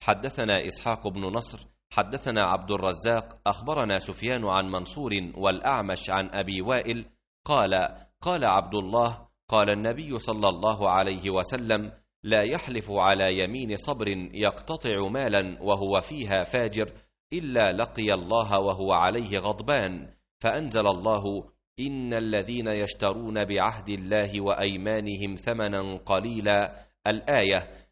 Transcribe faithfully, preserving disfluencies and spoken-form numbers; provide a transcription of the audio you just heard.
حدثنا إسحاق بن نصر حدثنا عبد الرزاق أخبرنا سفيان عن منصور والأعمش عن أبي وائل قال قال عبد الله قال النبي صلى الله عليه وسلم لا يحلف على يمين صبر يقتطع مالا وهو فيها فاجر إلا لقي الله وهو عليه غضبان. فأنزل الله إن الذين يشترون بعهد الله وأيمانهم ثمنا قليلا الآية.